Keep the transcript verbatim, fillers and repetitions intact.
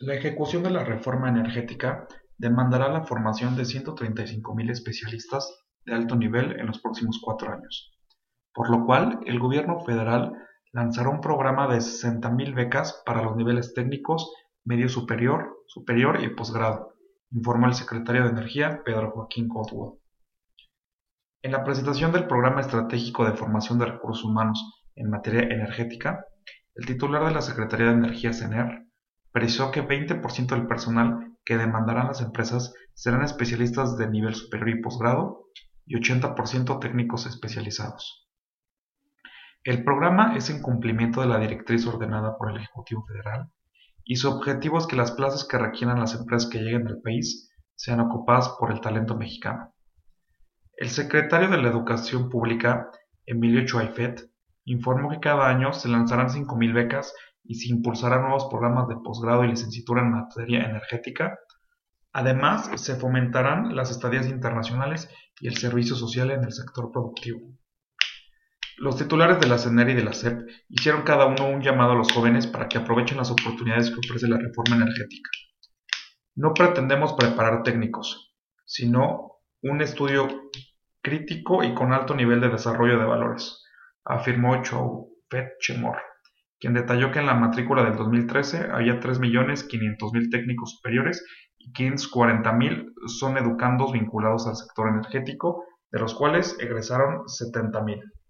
La ejecución de la reforma energética demandará la formación de ciento treinta y cinco mil especialistas de alto nivel en los próximos cuatro años, por lo cual el gobierno federal lanzará un programa de sesenta mil becas para los niveles técnicos, medio superior, superior y posgrado, informó el secretario de Energía, Pedro Joaquín Caldwell. En la presentación del Programa Estratégico de Formación de Recursos Humanos en materia energética, el titular de la Secretaría de Energía, CENER, precisó que veinte por ciento del personal que demandarán las empresas serán especialistas de nivel superior y posgrado y ochenta por ciento técnicos especializados. El programa es en cumplimiento de la directriz ordenada por el Ejecutivo Federal y su objetivo es que las plazas que requieran las empresas que lleguen al país sean ocupadas por el talento mexicano. El secretario de la Educación Pública, Emilio Chuaifet, informó que cada año se lanzarán cinco mil becas y se impulsarán nuevos programas de posgrado y licenciatura en materia energética. Además, se fomentarán las estadías internacionales y el servicio social en el sector productivo. Los titulares de la CENER y de la SEP hicieron cada uno un llamado a los jóvenes para que aprovechen las oportunidades que ofrece la reforma energética. No pretendemos preparar técnicos, sino un estudio crítico y con alto nivel de desarrollo de valores, afirmó Choufet Chemor, quien detalló que en la matrícula del dos mil trece había tres millones quinientos mil técnicos superiores y quinientos cuarenta mil son educandos vinculados al sector energético, de los cuales egresaron setenta mil.